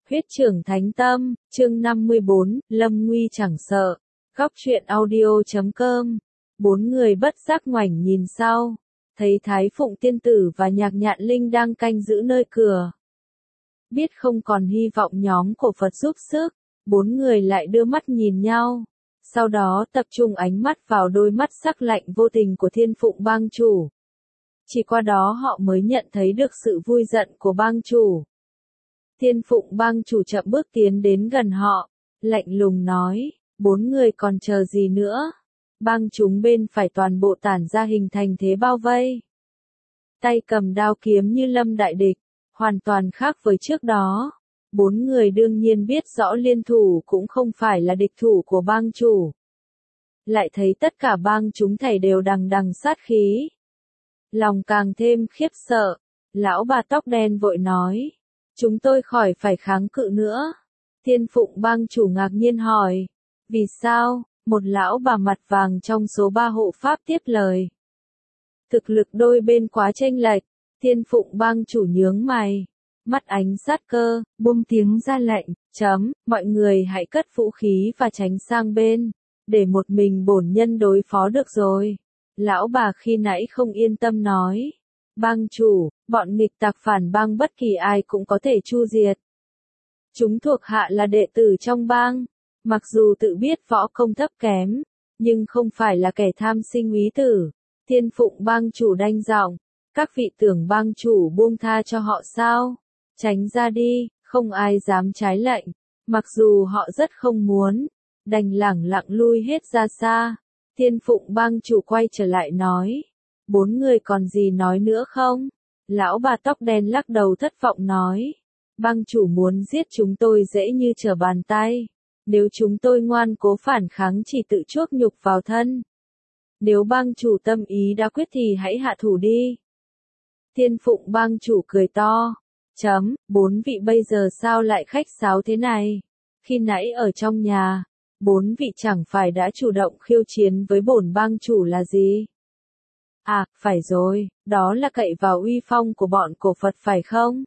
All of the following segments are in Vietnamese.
Huyết trưởng thánh tâm, chương 54, lâm nguy chẳng sợ. Góc truyện audio.com. Bốn người bất giác ngoảnh nhìn sau, thấy Thái Phụng Tiên Tử và Nhạc Nhạn Linh đang canh giữ nơi cửa. Biết không còn hy vọng nhóm cổ Phật giúp sức, bốn người lại đưa mắt nhìn nhau. Sau đó tập trung ánh mắt vào đôi mắt sắc lạnh vô tình của Thiên Phụng Bang chủ. Chỉ qua đó họ mới nhận thấy được sự vui giận của bang chủ. Thiên Phụng Bang chủ chậm bước tiến đến gần họ, lạnh lùng nói, bốn người còn chờ gì nữa? Bang chúng bên phải toàn bộ tản ra hình thành thế bao vây. Tay cầm đao kiếm như lâm đại địch, hoàn toàn khác với trước đó. Bốn người đương nhiên biết rõ liên thủ cũng không phải là địch thủ của bang chủ. Lại thấy tất cả bang chúng thảy đều đằng đằng sát khí. Lòng càng thêm khiếp sợ, lão bà tóc đen vội nói. Chúng tôi khỏi phải kháng cự nữa. Thiên Phụng Bang chủ ngạc nhiên hỏi. Vì sao? Một lão bà mặt vàng trong số 3 hộ pháp tiếp lời. Thực lực đôi bên quá chênh lệch. Thiên Phụng Bang chủ nhướng mày. Mắt ánh sát cơ, buông tiếng ra lệnh. Mọi người hãy cất vũ khí và tránh sang bên. Để một mình bổn nhân đối phó được rồi. Lão bà khi nãy không yên tâm nói. Bang chủ, bọn nghịch tặc phản bang bất kỳ ai cũng có thể chu diệt. Chúng thuộc hạ là đệ tử trong bang, mặc dù tự biết võ công thấp kém, nhưng không phải là kẻ tham sinh úy tử. Thiên Phụng Bang chủ đanh giọng, các vị tưởng bang chủ buông tha cho họ sao? Tránh ra đi, không ai dám trái lệnh, mặc dù họ rất không muốn, đành lẳng lặng lui hết ra xa. Thiên Phụng Bang chủ quay trở lại nói. Bốn người còn gì nói nữa không? Lão bà tóc đen lắc đầu thất vọng nói. Bang chủ muốn giết chúng tôi dễ như trở bàn tay. Nếu chúng tôi ngoan cố phản kháng chỉ tự chuốc nhục vào thân. Nếu bang chủ tâm ý đã quyết thì hãy hạ thủ đi. Thiên Phụng Bang chủ cười to. Bốn vị bây giờ sao lại khách sáo thế này? Khi nãy ở trong nhà, bốn vị chẳng phải đã chủ động khiêu chiến với bổn bang chủ là gì? À, phải rồi, đó là cậy vào uy phong của bọn cổ Phật phải không?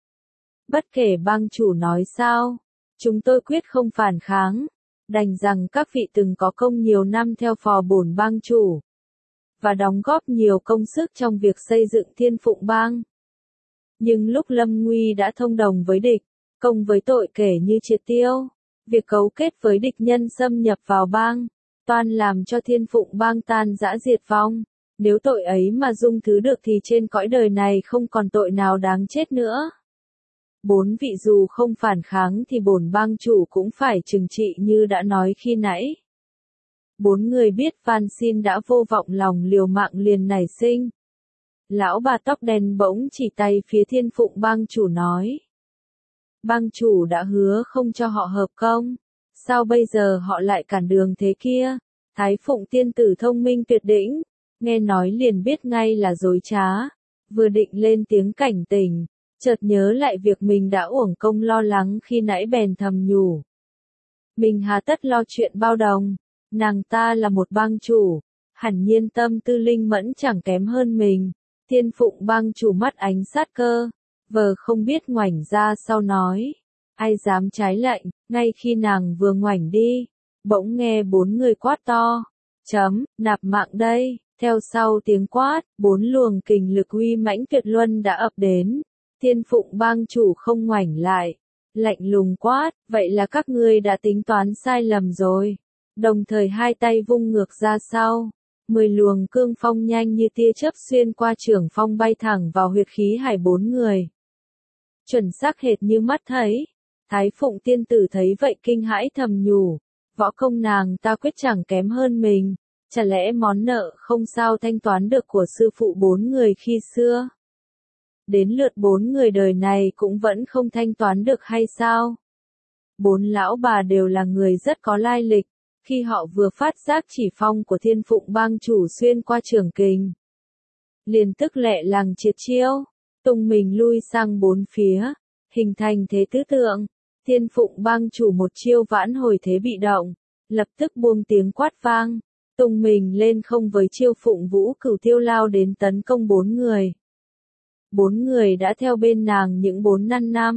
Bất kể bang chủ nói sao, chúng tôi quyết không phản kháng, đành rằng các vị từng có công nhiều năm theo phò bổn bang chủ, và đóng góp nhiều công sức trong việc xây dựng Thiên Phụng Bang. Nhưng lúc lâm nguy đã thông đồng với địch, công với tội kể như triệt tiêu, việc cấu kết với địch nhân xâm nhập vào bang, toan làm cho Thiên Phụng Bang tan rã diệt vong. Nếu tội ấy mà dung thứ được thì trên cõi đời này không còn tội nào đáng chết nữa. Bốn vị dù không phản kháng thì bổn bang chủ cũng phải trừng trị như đã nói khi nãy. Bốn người biết van xin đã vô vọng lòng liều mạng liền nảy sinh. Lão bà tóc đen bỗng chỉ tay phía Thiên Phụng Bang chủ nói. Bang chủ đã hứa không cho họ hợp công. Sao bây giờ họ lại cản đường thế kia? Thái Phụng Tiên Tử thông minh tuyệt đỉnh. Nghe nói liền biết ngay là dối trá, vừa định lên tiếng cảnh tỉnh, chợt nhớ lại việc mình đã uổng công lo lắng khi nãy bèn thầm nhủ. Mình hà tất lo chuyện bao đồng, nàng ta là một bang chủ, hẳn nhiên tâm tư linh mẫn chẳng kém hơn mình. Thiên Phụng Bang chủ mắt ánh sát cơ, vờ không biết ngoảnh ra sau nói, ai dám trái lệnh, ngay khi nàng vừa ngoảnh đi, bỗng nghe bốn người quát to, nạp mạng đây. Theo sau tiếng quát, bốn luồng kình lực uy mãnh tuyệt luân đã ập đến. Thiên Phụng Bang chủ không ngoảnh lại, lạnh lùng quát, vậy là các ngươi đã tính toán sai lầm rồi. Đồng thời hai tay vung ngược ra sau, 10 luồng cương phong nhanh như tia chớp xuyên qua trưởng phong bay thẳng vào huyệt khí hải bốn người. Chuẩn xác hệt như mắt thấy. Thái Phụng Tiên Tử thấy vậy kinh hãi thầm nhủ, võ công nàng ta quyết chẳng kém hơn mình. Chả lẽ món nợ không sao thanh toán được của sư phụ bốn người khi xưa? Đến lượt bốn người đời này cũng vẫn không thanh toán được hay sao? Bốn lão bà đều là người rất có lai lịch, khi họ vừa phát giác chỉ phong của Thiên Phụng Bang chủ xuyên qua trường kình. Liền tức lẹ làng triệt chiêu, tung mình lui sang bốn phía, hình thành thế tứ tượng. Thiên Phụng Bang chủ một chiêu vãn hồi thế bị động, lập tức buông tiếng quát vang. Tung mình lên không với chiêu Phụng Vũ Cửu Tiêu lao đến tấn công bốn người. Bốn người đã theo bên nàng những 4-5 năm,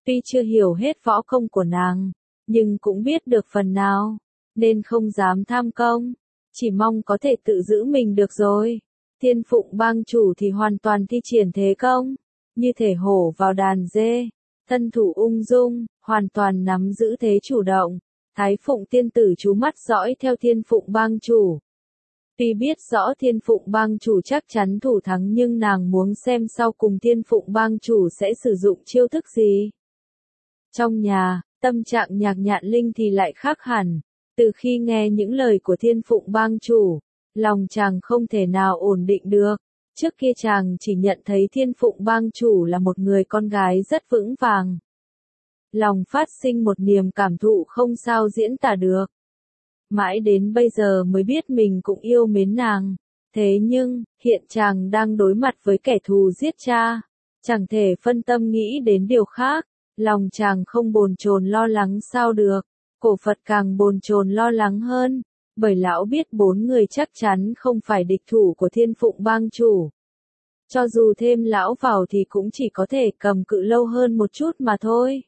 Tuy chưa hiểu hết võ công của nàng, nhưng cũng biết được phần nào, nên không dám tham công, chỉ mong có thể tự giữ mình được rồi. Thiên Phụng bang chủ thì hoàn toàn thi triển thế công, như thể hổ vào đàn dê, thân thủ ung dung, hoàn toàn nắm giữ thế chủ động. Thái Phụng tiên tử chú mắt dõi theo Thiên Phụng bang chủ. Tuy biết rõ Thiên Phụng bang chủ chắc chắn thủ thắng nhưng nàng muốn xem sau cùng Thiên Phụng bang chủ sẽ sử dụng chiêu thức gì. Trong nhà, tâm trạng Nhạc Nhạn Linh thì lại khác hẳn. Từ khi nghe những lời của Thiên Phụng bang chủ, lòng chàng không thể nào ổn định được. Trước kia chàng chỉ nhận thấy Thiên Phụng bang chủ là một người con gái rất vững vàng. Lòng phát sinh một niềm cảm thụ không sao diễn tả được. Mãi đến bây giờ mới biết mình cũng yêu mến nàng. Thế nhưng, hiện chàng đang đối mặt với kẻ thù giết cha. Chẳng thể phân tâm nghĩ đến điều khác. Lòng chàng không bồn chồn lo lắng sao được. Cổ Phật càng bồn chồn lo lắng hơn. Bởi lão biết 4 người chắc chắn không phải địch thủ của Thiên Phụng bang chủ. Cho dù thêm lão vào thì cũng chỉ có thể cầm cự lâu hơn một chút mà thôi.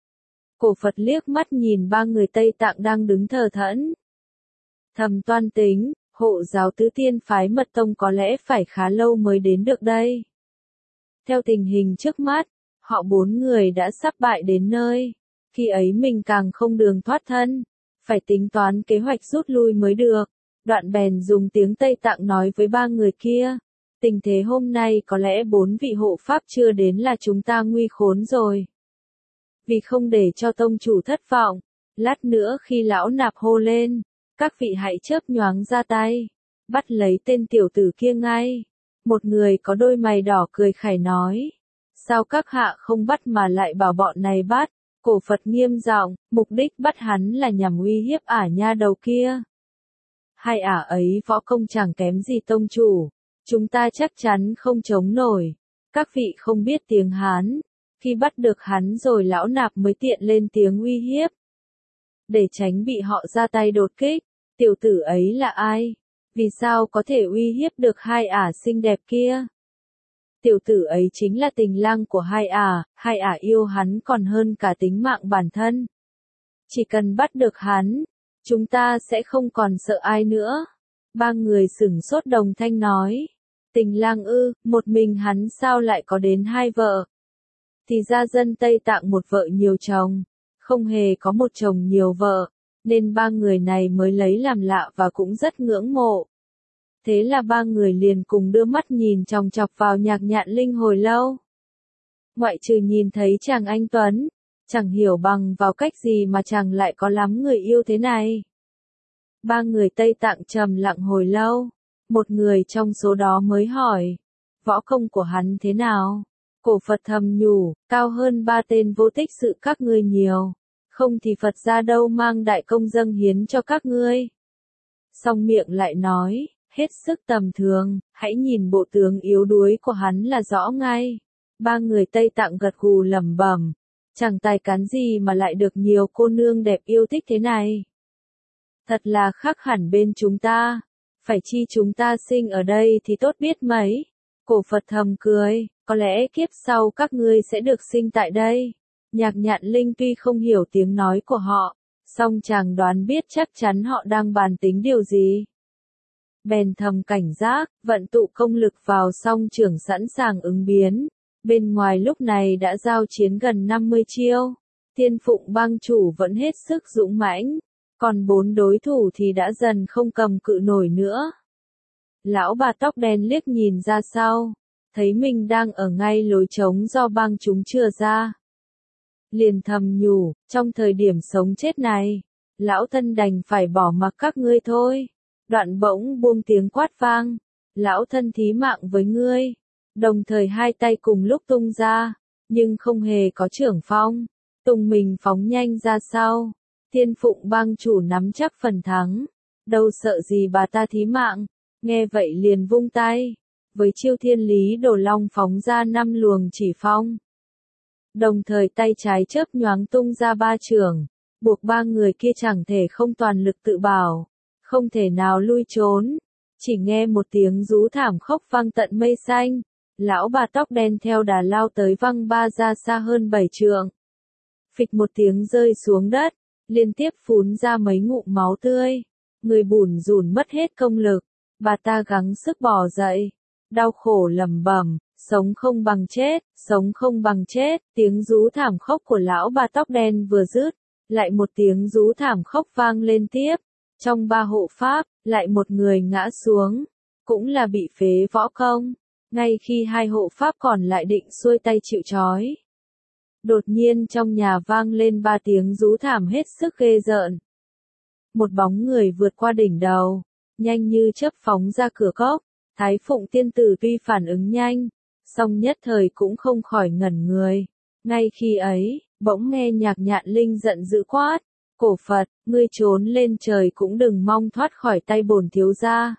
Cổ Phật liếc mắt nhìn 3 người Tây Tạng đang đứng thờ thẫn. Thầm toan tính, hộ giáo tứ tiên phái mật tông có lẽ phải khá lâu mới đến được đây. Theo tình hình trước mắt, họ 4 người đã sắp bại đến nơi. Khi ấy mình càng không đường thoát thân. Phải tính toán kế hoạch rút lui mới được. Đoạn bèn dùng tiếng Tây Tạng nói với 3 người kia. Tình thế hôm nay có lẽ 4 vị hộ pháp chưa đến là chúng ta nguy khốn rồi. Vì không để cho tông chủ thất vọng, lát nữa khi lão nạp hô lên, các vị hãy chớp nhoáng ra tay, bắt lấy tên tiểu tử kia ngay. Một người có đôi mày đỏ cười khẩy nói, sao các hạ không bắt mà lại bảo bọn này bắt? Cổ Phật nghiêm giọng, mục đích bắt hắn là nhằm uy hiếp ả nha đầu kia. Hai ả ấy võ công chẳng kém gì tông chủ, chúng ta chắc chắn không chống nổi. Các vị không biết tiếng Hán, khi bắt được hắn rồi lão nạp mới tiện lên tiếng uy hiếp. Để tránh bị họ ra tay đột kích, tiểu tử ấy là ai? Vì sao có thể uy hiếp được hai ả xinh đẹp kia? Tiểu tử ấy chính là tình lang của hai ả yêu hắn còn hơn cả tính mạng bản thân. Chỉ cần bắt được hắn, chúng ta sẽ không còn sợ ai nữa. 3 người sửng sốt đồng thanh nói, tình lang ư, một mình hắn sao lại có đến 2 vợ? Thì ra dân Tây Tạng một vợ nhiều chồng, không hề có một chồng nhiều vợ, nên 3 người này mới lấy làm lạ và cũng rất ngưỡng mộ. Thế là 3 người liền cùng đưa mắt nhìn chòng chọc vào Nhạc Nhạn Linh hồi lâu. Ngoại trừ nhìn thấy chàng anh tuấn, chẳng hiểu bằng vào cách gì mà chàng lại có lắm người yêu thế này. 3 người Tây Tạng trầm lặng hồi lâu, một người trong số đó mới hỏi, võ công của hắn thế nào? Cổ Phật thầm nhủ, cao hơn 3 tên vô tích sự các ngươi nhiều, không thì Phật ra đâu mang đại công dâng hiến cho các ngươi. Song miệng lại nói, hết sức tầm thường, hãy nhìn bộ tướng yếu đuối của hắn là rõ ngay. 3 người Tây Tạng gật gù lẩm bẩm, chẳng tài cán gì mà lại được nhiều cô nương đẹp yêu thích thế này. Thật là khác hẳn bên chúng ta, phải chi chúng ta sinh ở đây thì tốt biết mấy. Cổ Phật thầm cười, có lẽ kiếp sau các ngươi sẽ được sinh tại đây. Nhạc Nhạn Linh tuy không hiểu tiếng nói của họ, song chàng đoán biết chắc chắn họ đang bàn tính điều gì. Bèn thầm cảnh giác, vận tụ công lực vào song trưởng sẵn sàng ứng biến. Bên ngoài lúc này đã giao chiến gần 50 chiêu. Thiên Phụng bang chủ vẫn hết sức dũng mãnh, còn 4 đối thủ thì đã dần không cầm cự nổi nữa. Lão bà tóc đen liếc nhìn ra sau, thấy mình đang ở ngay lối trống do bang chúng chừa ra. Liền thầm nhủ, trong thời điểm sống chết này, lão thân đành phải bỏ mặc các ngươi thôi. Đoạn bỗng buông tiếng quát vang, lão thân thí mạng với ngươi. Đồng thời hai tay cùng lúc tung ra, nhưng không hề có chưởng phong, tung mình phóng nhanh ra sau. Thiên Phụng bang chủ nắm chắc phần thắng, đâu sợ gì bà ta thí mạng, nghe vậy liền vung tay, với chiêu Thiên Lý Đồ Long phóng ra 5 luồng chỉ phong. Đồng thời tay trái chớp nhoáng tung ra 3 chưởng, buộc 3 người kia chẳng thể không toàn lực tự bảo, không thể nào lui trốn. Chỉ nghe một tiếng rú thảm khốc vang tận mây xanh, lão bà tóc đen theo đà lao tới văng 3 ra xa hơn 7 trượng. phịch một tiếng rơi xuống đất, liên tiếp phun ra mấy ngụm máu tươi. Người bủn rủn mất hết công lực, bà ta gắng sức bò dậy, đau khổ lẩm bẩm, sống không bằng chết, sống không bằng chết. Tiếng rú thảm khóc của lão bà tóc đen vừa dứt, lại một tiếng rú thảm khóc vang lên tiếp. Trong ba hộ pháp, lại một người ngã xuống, cũng là bị phế võ công, ngay khi hai hộ pháp còn lại định xuôi tay chịu trói. Đột nhiên trong nhà vang lên ba tiếng rú thảm hết sức ghê rợn. Một bóng người vượt qua đỉnh đầu, nhanh như chớp phóng ra cửa cốc. Thái Phụng tiên tử tuy phản ứng nhanh, song nhất thời cũng không khỏi ngẩn người. Ngay khi ấy, bỗng nghe Nhạc Nhạn Linh giận dữ quát, cổ Phật, ngươi trốn lên trời cũng đừng mong thoát khỏi tay bổn thiếu gia.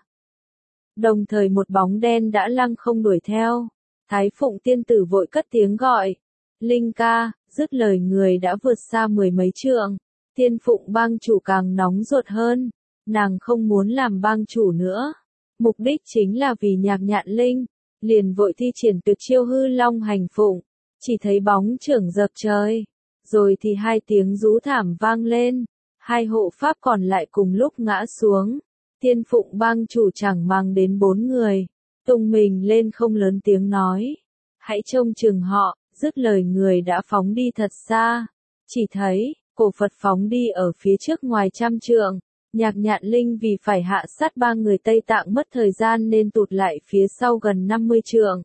Đồng thời một bóng đen đã lăng không đuổi theo. Thái Phụng tiên tử vội cất tiếng gọi, Linh ca, dứt lời người đã vượt xa mười mấy trượng. Thiên Phụng bang chủ càng nóng ruột hơn, nàng không muốn làm bang chủ nữa. Mục đích chính là vì Nhạc Nhạn Linh, liền vội thi triển tuyệt chiêu hư long hành phụng, chỉ thấy bóng chưởng dập trời, rồi thì hai tiếng rú thảm vang lên, hai hộ pháp còn lại cùng lúc ngã xuống. Thiên Phụng bang chủ chẳng mang đến bốn người, tung mình lên không lớn tiếng nói, hãy trông chừng họ, dứt lời người đã phóng đi thật xa, chỉ thấy, cổ Phật phóng đi ở phía trước ngoài trăm trượng. Nhạc Nhạn Linh vì phải hạ sát ba người Tây Tạng mất thời gian nên tụt lại phía sau gần 50 trượng.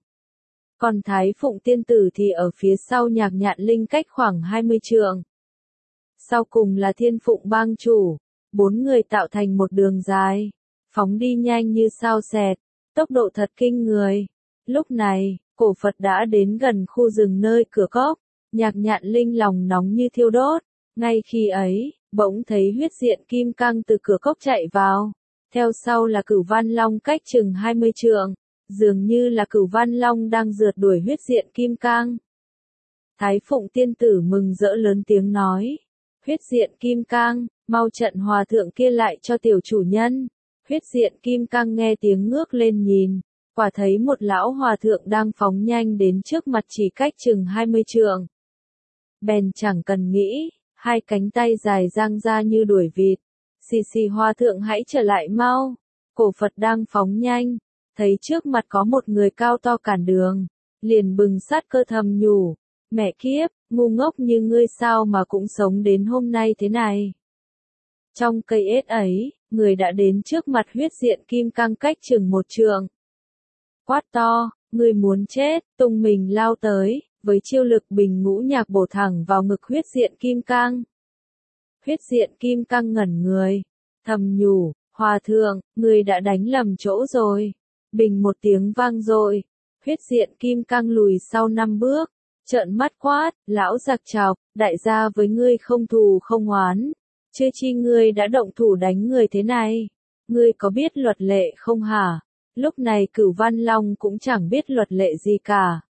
Còn Thái Phụng tiên tử thì ở phía sau Nhạc Nhạn Linh cách khoảng 20 trượng. Sau cùng là Thiên Phụng bang chủ, bốn người tạo thành một đường dài, phóng đi nhanh như sao xẹt, tốc độ thật kinh người. Lúc này, cổ Phật đã đến gần khu rừng nơi cửa cốc, Nhạc Nhạn Linh lòng nóng như thiêu đốt. Ngay khi ấy, bỗng thấy huyết diện kim cang từ cửa cốc chạy vào, theo sau là Cửu Văn Long cách chừng 20 trượng, dường như là Cửu Văn Long đang rượt đuổi huyết diện kim cang. Thái Phụng tiên tử mừng rỡ lớn tiếng nói, huyết diện kim cang, mau trận hòa thượng kia lại cho tiểu chủ nhân. Huyết diện kim cang nghe tiếng ngước lên nhìn, quả thấy một lão hòa thượng đang phóng nhanh đến trước mặt chỉ cách chừng 20 trượng. Bèn chẳng cần nghĩ, hai cánh tay dài dang ra như đuổi vịt. Xì xì hòa thượng hãy trở lại mau. Cổ Phật đang phóng nhanh, thấy trước mặt có một người cao to cản đường, liền bừng sát cơ thầm nhủ, mẹ kiếp, ngu ngốc như ngươi sao mà cũng sống đến hôm nay thế này. Trong cây ết ấy, người đã đến trước mặt huyết diện kim cang cách chừng một trượng. Quát to, ngươi muốn chết, tung mình lao tới, với chiêu lực bình ngũ nhạc bổ thẳng vào ngực huyết diện kim cang. Huyết diện kim cang ngẩn người, thầm nhủ, hòa thượng, ngươi đã đánh lầm chỗ rồi. Bình một tiếng vang dội, huyết diện kim cang lùi sau 5 bước, trợn mắt quát, lão giặc chọc, đại gia với ngươi không thù không oán, chưa chi ngươi đã động thủ đánh người thế này, ngươi có biết luật lệ không hả? Lúc này Cửu Văn Long cũng chẳng biết luật lệ gì cả.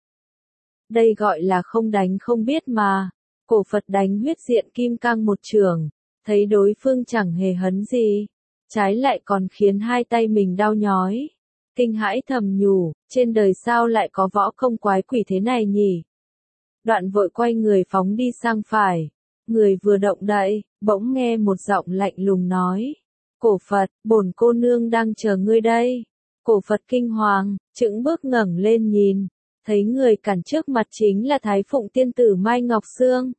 Đây gọi là không đánh không biết mà. Cổ Phật đánh huyết diện kim cang một chưởng, thấy đối phương chẳng hề hấn gì, trái lại còn khiến hai tay mình đau nhói. Kinh hãi thầm nhủ, trên đời sao lại có võ công quái quỷ thế này nhỉ? Đoạn vội quay người phóng đi sang phải. Người vừa động đậy, bỗng nghe một giọng lạnh lùng nói, cổ Phật, bổn cô nương đang chờ ngươi đây. Cổ Phật kinh hoàng, chững bước ngẩng lên nhìn, thấy người cản trước mặt chính là Thái Phụng tiên tử Mai Ngọc Sương.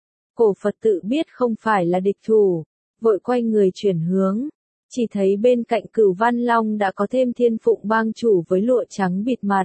Cổ Phật tự biết không phải là địch thủ, vội quay người chuyển hướng, chỉ thấy bên cạnh Cửu Văn Long đã có thêm Thiên Phụng bang chủ với lụa trắng bịt mặt.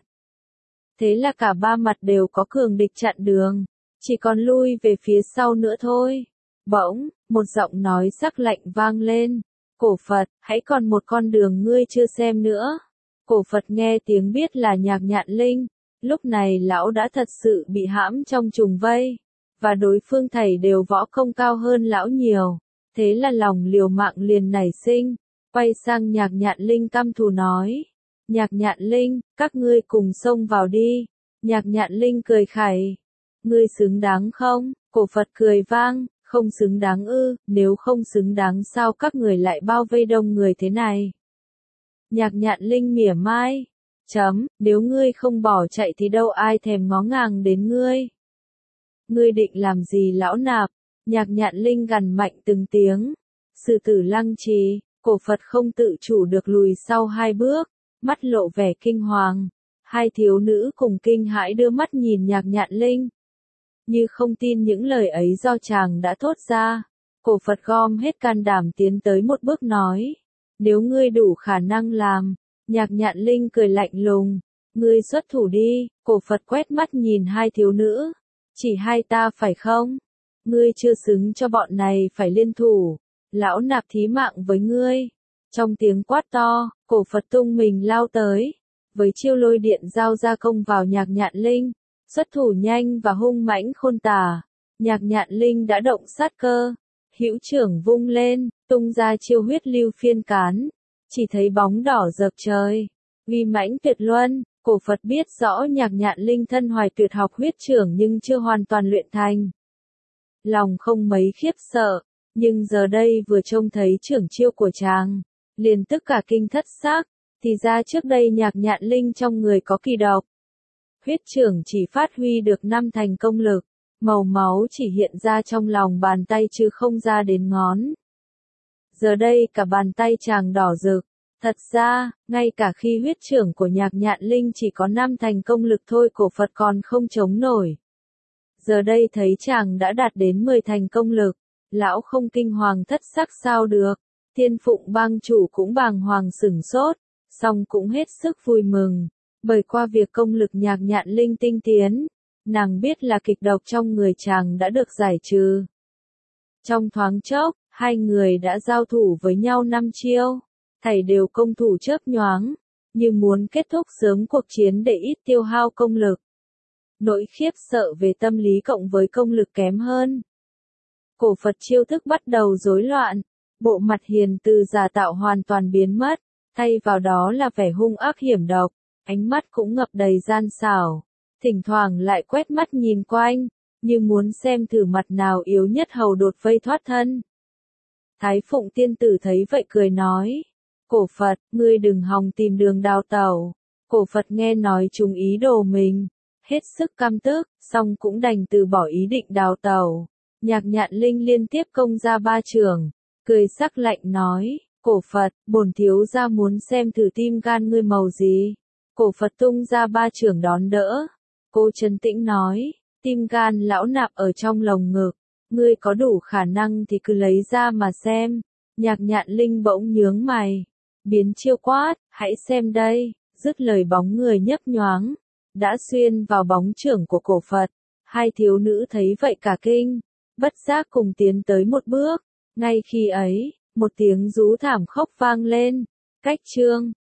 Thế là cả ba mặt đều có cường địch chặn đường, chỉ còn lui về phía sau nữa thôi. Bỗng, một giọng nói sắc lạnh vang lên, cổ Phật, hãy còn một con đường ngươi chưa xem nữa. Cổ Phật nghe tiếng biết là Nhạc Nhạn Linh, lúc này lão đã thật sự bị hãm trong trùng vây, và đối phương thảy đều võ công cao hơn lão nhiều, thế là lòng liều mạng liền nảy sinh, quay sang Nhạc Nhạn Linh căm thù nói, Nhạc Nhạn Linh, các ngươi cùng xông vào đi. Nhạc Nhạn Linh cười khẩy, ngươi xứng đáng không? Cổ Phật cười vang, không xứng đáng ư, nếu không xứng đáng sao các người lại bao vây đông người thế này? Nhạc Nhạn Linh mỉa mai, nếu ngươi không bỏ chạy thì đâu ai thèm ngó ngàng đến ngươi. Ngươi định làm gì lão nạp? Nhạc Nhạn Linh gằn mạnh từng tiếng. Sư tử Lăng Trì, cổ Phật không tự chủ được lùi sau 2 bước, mắt lộ vẻ kinh hoàng. Hai thiếu nữ cùng kinh hãi đưa mắt nhìn Nhạc Nhạn Linh. Như không tin những lời ấy do chàng đã thốt ra. Cổ Phật gom hết can đảm tiến tới một bước nói. Nếu ngươi đủ khả năng làm. Nhạc Nhạn Linh cười lạnh lùng. Ngươi xuất thủ đi. Cổ Phật quét mắt nhìn hai thiếu nữ. Chỉ hai ta phải không? Ngươi chưa xứng cho bọn này phải liên thủ. Lão nạp thí mạng với ngươi. Trong tiếng quát to, cổ Phật tung mình lao tới. Với chiêu lôi điện giao ra công vào Nhạc Nhạn Linh. Xuất thủ nhanh và hung mãnh khôn tả. Nhạc Nhạn Linh đã động sát cơ. Hữu trưởng vung lên, tung ra chiêu huyết lưu phiên cán. Chỉ thấy bóng đỏ dập trời. Uy mãnh tuyệt luân, cổ Phật biết rõ Nhạc Nhạn Linh thân hoài tuyệt học huyết trưởng nhưng chưa hoàn toàn luyện thành. Lòng không mấy khiếp sợ, nhưng giờ đây vừa trông thấy trưởng chiêu của chàng, liền tức cả kinh thất xác, thì ra trước đây Nhạc Nhạn Linh trong người có kỳ độc. Huyết trưởng chỉ phát huy được 5 thành công lực, màu máu chỉ hiện ra trong lòng bàn tay chứ không ra đến ngón. Giờ đây cả bàn tay chàng đỏ rực, thật ra, ngay cả khi huyết trưởng của Nhạc Nhạn Linh chỉ có 5 thành công lực thôi cổ Phật còn không chống nổi. Giờ đây thấy chàng đã đạt đến 10 thành công lực, lão không kinh hoàng thất sắc sao được. Thiên Phụng bang chủ cũng bàng hoàng sửng sốt, song cũng hết sức vui mừng, bởi qua việc công lực Nhạc Nhạn Linh tinh tiến, nàng biết là kịch độc trong người chàng đã được giải trừ. Trong thoáng chốc, hai người đã giao thủ với nhau 5 chiêu, thảy đều công thủ chớp nhoáng, như muốn kết thúc sớm cuộc chiến để ít tiêu hao công lực. Nỗi khiếp sợ về tâm lý cộng với công lực kém hơn. Cổ Phật chiêu thức bắt đầu rối loạn, bộ mặt hiền từ giả tạo hoàn toàn biến mất, thay vào đó là vẻ hung ác hiểm độc, ánh mắt cũng ngập đầy gian xảo, thỉnh thoảng lại quét mắt nhìn quanh, như muốn xem thử mặt nào yếu nhất hầu đột vây thoát thân. Thái Phụng tiên tử thấy vậy cười nói, cổ Phật, ngươi đừng hòng tìm đường đào tẩu. Cổ Phật nghe nói chúng ý đồ mình, hết sức căm tức, song cũng đành từ bỏ ý định đào tẩu. Nhạc Nhạn Linh liên tiếp công ra 3 chưởng, cười sắc lạnh nói, cổ Phật, bổn thiếu gia muốn xem thử tim gan ngươi màu gì. Cổ Phật tung ra 3 chưởng đón đỡ. Cô trấn tĩnh nói, tim gan lão nạp ở trong lồng ngực, ngươi có đủ khả năng thì cứ lấy ra mà xem. Nhạc Nhạn Linh bỗng nhướng mày, biến chiêu quát, hãy xem đây, dứt lời bóng người nhấp nhoáng, đã xuyên vào bóng chưởng của cổ Phật. Hai thiếu nữ thấy vậy cả kinh, bất giác cùng tiến tới một bước, ngay khi ấy, một tiếng rú thảm khóc vang lên, cách chương.